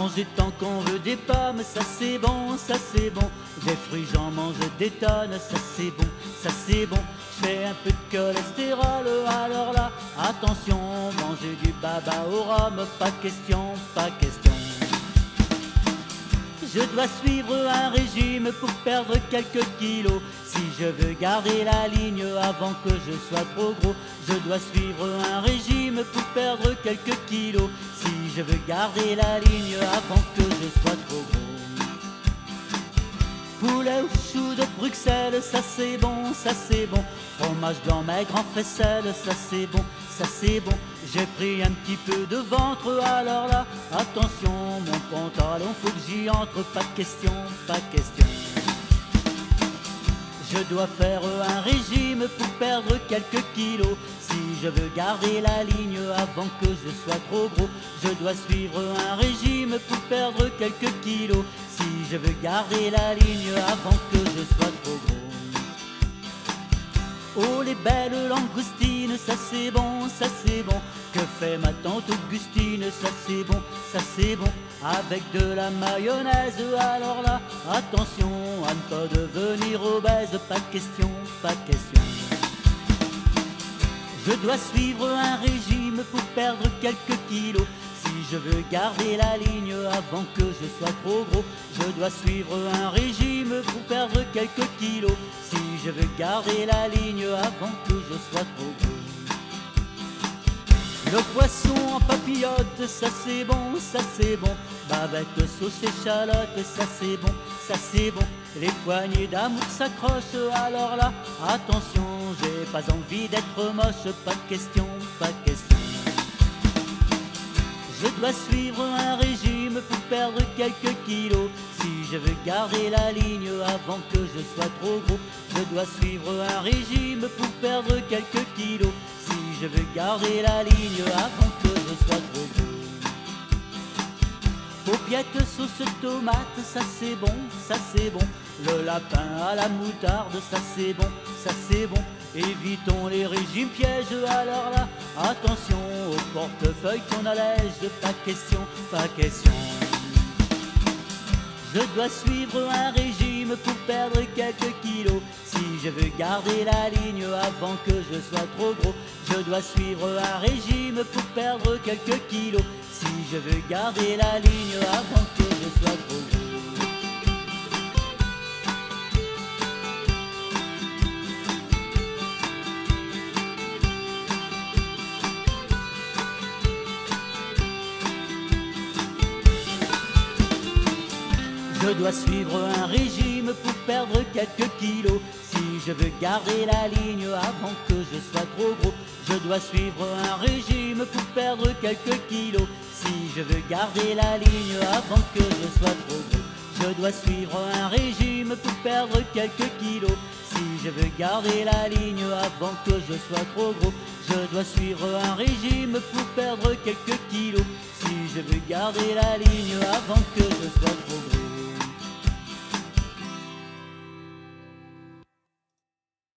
Manger tant qu'on veut des pommes, ça c'est bon, ça c'est bon. Des fruits j'en mange des tonnes, ça c'est bon, ça c'est bon. Je fais un peu de cholestérol, alors là, attention, manger du baba au rhum, pas question, pas question. Je dois suivre un régime pour perdre quelques kilos. Si je veux garder la ligne avant que je sois trop gros, je dois suivre un régime pour perdre quelques kilos. Si je veux garder la ligne avant que je sois trop gros. Poulet ou chou de Bruxelles, ça c'est bon, ça c'est bon. Fromage blanc maigre en faisselle, ça c'est bon, ça c'est bon. J'ai pris un petit peu de ventre, alors là, attention, mon pantalon, faut que j'y entre, pas de question, pas de question. Je dois faire un régime pour perdre quelques kilos. Si je veux garder la ligne avant que je sois trop gros, je dois suivre un régime pour perdre quelques kilos. Si je veux garder la ligne avant que je sois trop gros. Oh les belles langoustines, ça c'est bon, ça c'est bon. Que fait ma tante Augustine, ça c'est bon, ça c'est bon. Avec de la mayonnaise, alors là, attention à ne pas devenir obèse, pas de question, pas de question. Je dois suivre un régime pour perdre quelques kilos. Si je veux garder la ligne avant que je sois trop gros, je dois suivre un régime pour perdre quelques kilos. Si je veux garder la ligne avant que je sois trop gros. Le poisson en papillote, ça c'est bon, ça c'est bon. Bavette, sauce échalote, ça c'est bon, ça c'est bon. Les poignées d'amour s'accrochent, alors là, attention, j'ai pas envie d'être moche, pas de question, pas de question. Je dois suivre un régime pour perdre quelques kilos. Si je veux garder la ligne avant que je sois trop gros, je dois suivre un régime pour perdre quelques kilos. Si je veux garder la ligne avant que je sois trop gros. Paupiètes, sauce tomate, ça c'est bon, ça c'est bon. Le lapin à la moutarde, ça c'est bon, ça c'est bon. Évitons les régimes pièges, alors là, attention au portefeuille qu'on allège, pas question, pas question. Je dois suivre un régime pour perdre quelques kilos. Si je veux garder la ligne avant que je sois trop gros, je dois suivre un régime pour perdre quelques kilos. Si je veux garder la ligne avant que je sois trop gros. Je dois suivre un régime pour perdre quelques kilos. Si je veux garder la ligne avant que je sois trop gros, je dois suivre un régime pour perdre quelques kilos. Si je veux garder la ligne avant que je sois trop gros, je dois suivre un régime pour perdre quelques kilos. Si je veux garder la ligne avant que je sois trop gros, je dois suivre un régime pour perdre quelques kilos. Si je veux garder la ligne avant que je sois trop gros.